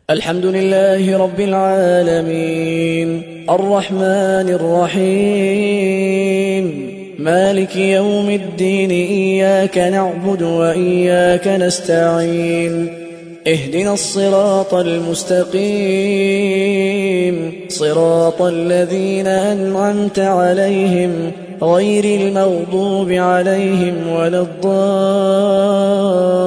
الحمد لله رب العالمين الرحمن الرحيم مالك يوم الدين إياك نعبد وإياك نستعين اهدنا الصراط المستقيم صراط الذين أنعمت عليهم غير المغضوب عليهم ولا الضالين